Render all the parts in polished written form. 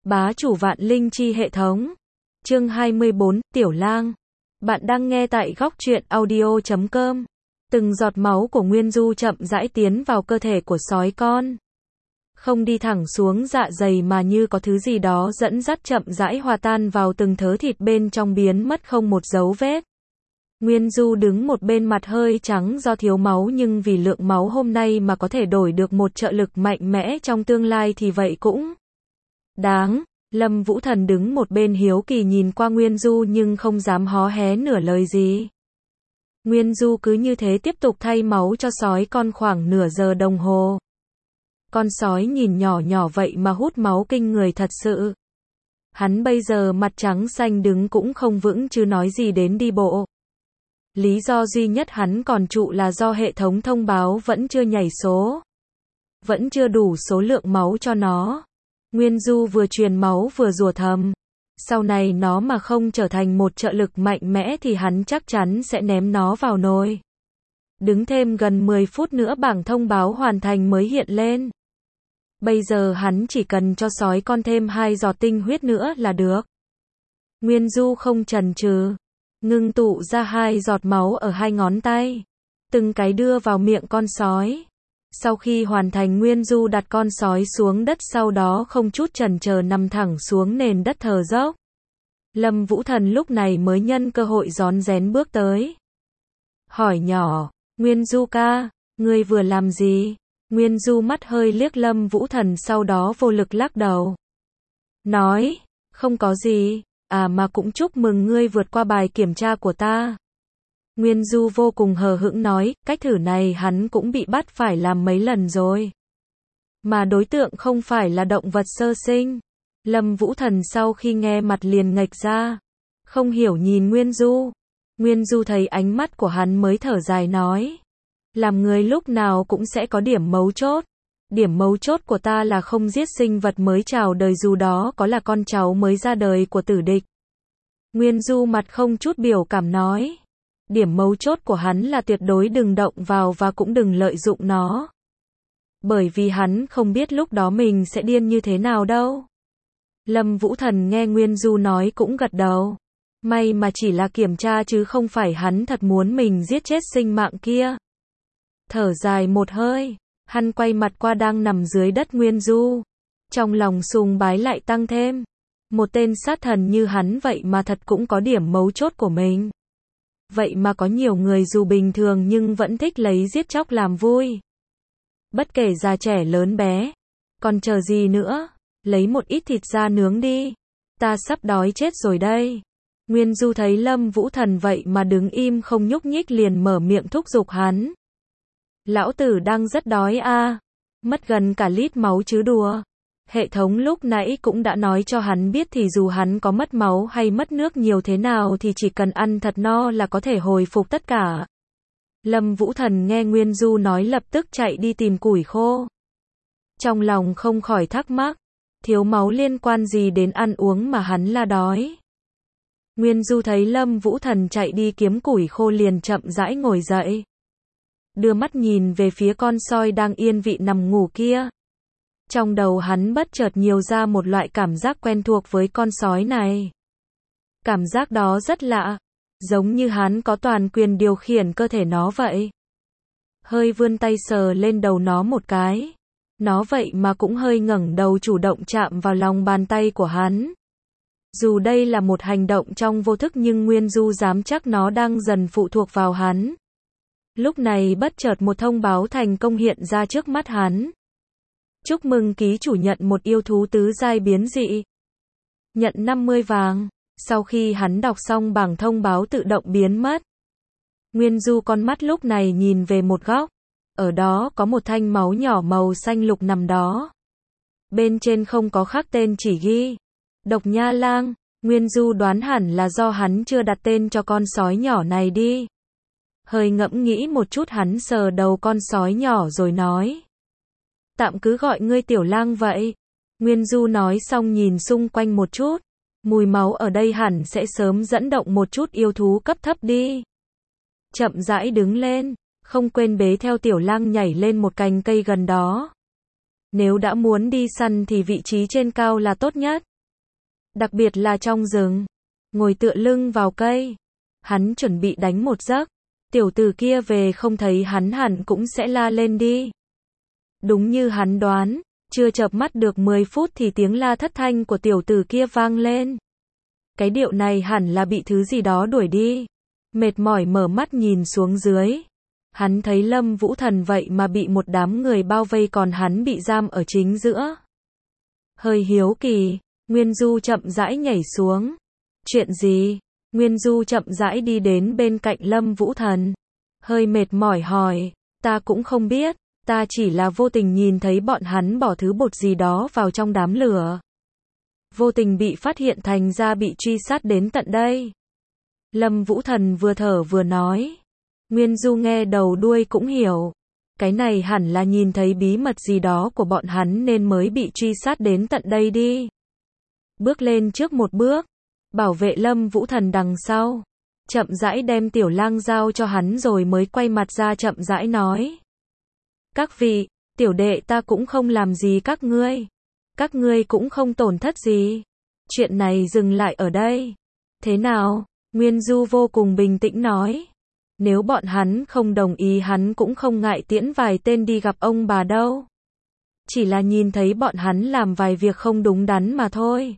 Bá chủ vạn linh chi hệ thống. Chương 24, Tiểu Lang. Bạn đang nghe tại góc truyện audio.com. Từng giọt máu của Nguyên Du chậm rãi tiến vào cơ thể của sói con. Không đi thẳng xuống dạ dày mà như có thứ gì đó dẫn dắt chậm rãi hòa tan vào từng thớ thịt bên trong biến mất không một dấu vết. Nguyên Du đứng một bên mặt hơi trắng do thiếu máu nhưng vì lượng máu hôm nay mà có thể đổi được một trợ lực mạnh mẽ trong tương lai thì vậy cũng đáng. Lâm Vũ Thần đứng một bên hiếu kỳ nhìn qua Nguyên Du nhưng không dám hó hé nửa lời gì. Nguyên Du cứ như thế tiếp tục thay máu cho sói con khoảng nửa giờ đồng hồ. Con sói nhìn nhỏ nhỏ vậy mà hút máu kinh người thật sự. Hắn bây giờ mặt trắng xanh đứng cũng không vững chứ nói gì đến đi bộ. Lý do duy nhất hắn còn trụ là do hệ thống thông báo vẫn chưa nhảy số. Vẫn chưa đủ số lượng máu cho nó. Nguyên Du vừa truyền máu vừa rủa thầm. Sau này nó mà không trở thành một trợ lực mạnh mẽ thì hắn chắc chắn sẽ ném nó vào nồi. Đứng thêm gần 10 phút nữa bảng thông báo hoàn thành mới hiện lên. Bây giờ hắn chỉ cần cho sói con thêm 2 giọt tinh huyết nữa là được. Nguyên Du không chần chừ, ngưng tụ ra 2 giọt máu ở 2 ngón tay, từng cái đưa vào miệng con sói. Sau khi hoàn thành, Nguyên Du đặt con sói xuống đất, sau đó không chút chần chờ nằm thẳng xuống nền đất thở dốc. Lâm Vũ Thần lúc này mới nhân cơ hội rón rén bước tới. Hỏi nhỏ, Nguyên Du ca, ngươi vừa làm gì? Nguyên Du mắt hơi liếc Lâm Vũ Thần sau đó vô lực lắc đầu. Nói, không có gì, mà cũng chúc mừng ngươi vượt qua bài kiểm tra của ta. Nguyên Du vô cùng hờ hững nói, cách thử này hắn cũng bị bắt phải làm mấy lần rồi. Mà đối tượng không phải là động vật sơ sinh. Lâm Vũ Thần sau khi nghe mặt liền nghệch ra. Không hiểu nhìn Nguyên Du. Nguyên Du thấy ánh mắt của hắn mới thở dài nói. Làm người lúc nào cũng sẽ có điểm mấu chốt. Điểm mấu chốt của ta là không giết sinh vật mới chào đời dù đó có là con cháu mới ra đời của tử địch. Nguyên Du mặt không chút biểu cảm nói. Điểm mấu chốt của hắn là tuyệt đối đừng động vào và cũng đừng lợi dụng nó. Bởi vì hắn không biết lúc đó mình sẽ điên như thế nào đâu. Lâm Vũ Thần nghe Nguyên Du nói cũng gật đầu. May mà chỉ là kiểm tra chứ không phải hắn thật muốn mình giết chết sinh mạng kia. Thở dài một hơi, hắn quay mặt qua đang nằm dưới đất Nguyên Du. Trong lòng sùng bái lại tăng thêm. Một tên sát thần như hắn vậy mà thật cũng có điểm mấu chốt của mình. Vậy mà có nhiều người dù bình thường nhưng vẫn thích lấy giết chóc làm vui. Bất kể già trẻ lớn bé. Còn chờ gì nữa? Lấy một ít thịt ra nướng đi. Ta sắp đói chết rồi đây. Nguyên Du thấy Lâm Vũ Thần vậy mà đứng im không nhúc nhích liền mở miệng thúc giục hắn. Lão tử đang rất đói a. Mất gần cả lít máu chứ đùa. Hệ thống lúc nãy cũng đã nói cho hắn biết thì dù hắn có mất máu hay mất nước nhiều thế nào thì chỉ cần ăn thật no là có thể hồi phục tất cả. Lâm Vũ Thần nghe Nguyên Du nói lập tức chạy đi tìm củi khô. Trong lòng không khỏi thắc mắc, thiếu máu liên quan gì đến ăn uống mà hắn là đói. Nguyên Du thấy Lâm Vũ Thần chạy đi kiếm củi khô liền chậm rãi ngồi dậy. Đưa mắt nhìn về phía con sói đang yên vị nằm ngủ kia. Trong đầu hắn bất chợt nhiều ra một loại cảm giác quen thuộc với con sói này. Cảm giác đó rất lạ, giống như hắn có toàn quyền điều khiển cơ thể nó vậy. Hơi vươn tay sờ lên đầu nó một cái. Nó vậy mà cũng hơi ngẩng đầu chủ động chạm vào lòng bàn tay của hắn. Dù đây là một hành động trong vô thức nhưng Nguyên Du dám chắc nó đang dần phụ thuộc vào hắn. Lúc này bất chợt một thông báo thành công hiện ra trước mắt hắn. Chúc mừng ký chủ nhận một yêu thú tứ giai biến dị. Nhận 50 vàng. Sau khi hắn đọc xong bảng thông báo tự động biến mất. Nguyên Du con mắt lúc này nhìn về một góc. Ở đó có một thanh máu nhỏ màu xanh lục nằm đó. Bên trên không có khắc tên chỉ ghi Độc Nha Lang. Nguyên Du đoán hẳn là do hắn chưa đặt tên cho con sói nhỏ này đi. Hơi ngẫm nghĩ một chút hắn sờ đầu con sói nhỏ rồi nói. Tạm cứ gọi ngươi Tiểu Lang vậy. Nguyên Du nói xong nhìn xung quanh một chút. Mùi máu ở đây hẳn sẽ sớm dẫn động một chút yêu thú cấp thấp đi. Chậm rãi đứng lên, không quên bế theo Tiểu Lang nhảy lên một cành cây gần đó. Nếu đã muốn đi săn thì vị trí trên cao là tốt nhất. đặc biệt là trong rừng. Ngồi tựa lưng vào cây. Hắn chuẩn bị đánh một giấc. Tiểu tử kia về không thấy hắn hẳn cũng sẽ la lên đi. Đúng như hắn đoán, chưa chợp mắt được 10 phút thì tiếng la thất thanh của tiểu tử kia vang lên. Cái điệu này hẳn là bị thứ gì đó đuổi đi. Mệt mỏi mở mắt nhìn xuống dưới. Hắn thấy Lâm Vũ Thần vậy mà bị một đám người bao vây còn hắn bị giam ở chính giữa. Hơi hiếu kỳ, Nguyên Du chậm rãi nhảy xuống. Chuyện gì? Nguyên Du chậm rãi đi đến bên cạnh Lâm Vũ Thần. Hơi mệt mỏi hỏi, ta cũng không biết, ta chỉ là vô tình nhìn thấy bọn hắn bỏ thứ bột gì đó vào trong đám lửa. Vô tình bị phát hiện thành ra bị truy sát đến tận đây. Lâm Vũ Thần vừa thở vừa nói. Nguyên Du nghe đầu đuôi cũng hiểu. Cái này hẳn là nhìn thấy bí mật gì đó của bọn hắn nên mới bị truy sát đến tận đây đi. Bước lên trước một bước. Bảo vệ Lâm Vũ Thần đằng sau. Chậm rãi đem Tiểu Lang giao cho hắn rồi mới quay mặt ra chậm rãi nói. Các vị, tiểu đệ ta cũng không làm gì các ngươi. Các ngươi cũng không tổn thất gì. Chuyện này dừng lại ở đây. Thế nào? Nguyên Du vô cùng bình tĩnh nói. Nếu bọn hắn không đồng ý hắn cũng không ngại tiễn vài tên đi gặp ông bà đâu. Chỉ là nhìn thấy bọn hắn làm vài việc không đúng đắn mà thôi.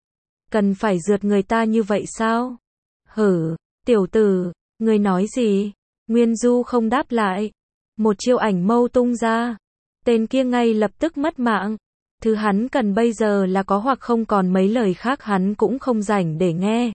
Cần phải rượt người ta như vậy sao? Hử, tiểu tử, ngươi nói gì? Nguyên Du không đáp lại. Một chiêu ảnh mâu tung ra. Tên kia ngay lập tức mất mạng. Thứ hắn cần bây giờ là có hoặc không, còn mấy lời khác hắn cũng không rảnh để nghe.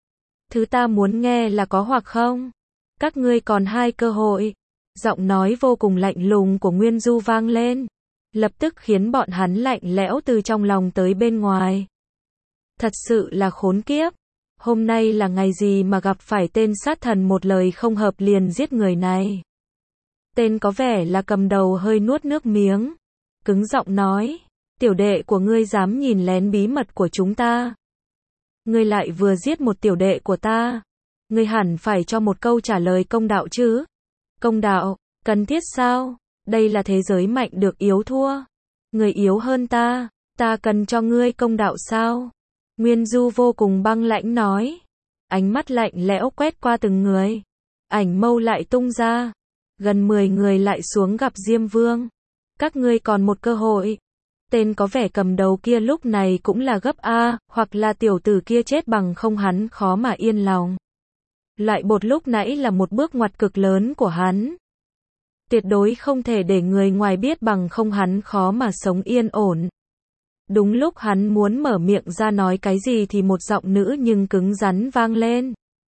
Thứ ta muốn nghe là có hoặc không. Các ngươi còn 2 cơ hội. Giọng nói vô cùng lạnh lùng của Nguyên Du vang lên. Lập tức khiến bọn hắn lạnh lẽo từ trong lòng tới bên ngoài. Thật sự là khốn kiếp. Hôm nay là ngày gì mà gặp phải tên sát thần một lời không hợp liền giết người này. Tên có vẻ là cầm đầu hơi nuốt nước miếng. Cứng giọng nói. Tiểu đệ của ngươi dám nhìn lén bí mật của chúng ta. Ngươi lại vừa giết một tiểu đệ của ta. Ngươi hẳn phải cho một câu trả lời công đạo chứ. Công đạo, cần thiết sao? Đây là thế giới mạnh được yếu thua. Người yếu hơn ta cần cho ngươi công đạo sao? Nguyên Du vô cùng băng lãnh nói. Ánh mắt lạnh lẽo quét qua từng người. Ảnh mâu lại tung ra. Gần 10 người lại xuống gặp Diêm Vương. Các ngươi còn một cơ hội. Tên có vẻ cầm đầu kia lúc này cũng là gấp A, hoặc là tiểu tử kia chết bằng không hắn khó mà yên lòng. Loại bột lúc nãy là một bước ngoặt cực lớn của hắn. Tuyệt đối không thể để người ngoài biết bằng không hắn khó mà sống yên ổn. Đúng lúc hắn muốn mở miệng ra nói cái gì thì một giọng nữ nhưng cứng rắn vang lên.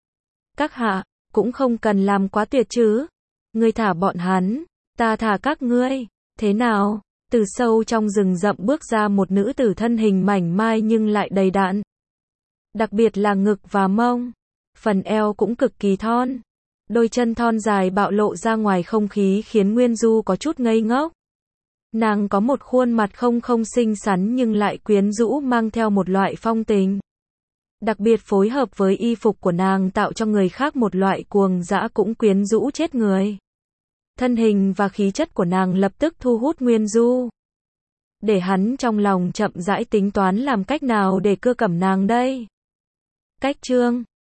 Các hạ, cũng không cần làm quá tuyệt chứ. Ngươi thả bọn hắn, ta thả các ngươi. Thế nào? Từ sâu trong rừng rậm bước ra một nữ tử thân hình mảnh mai nhưng lại đầy đặn. Đặc biệt là ngực và mông. Phần eo cũng cực kỳ thon. Đôi chân thon dài bạo lộ ra ngoài không khí khiến Nguyên Du có chút ngây ngốc. Nàng có một khuôn mặt không xinh xắn nhưng lại quyến rũ, mang theo một loại phong tình. Đặc biệt phối hợp với y phục của nàng tạo cho người khác một loại cuồng dã cũng quyến rũ chết người. Thân hình và khí chất của nàng lập tức thu hút Nguyên Du. Để hắn trong lòng chậm rãi tính toán làm cách nào để cưa cẩm nàng đây. Cách chương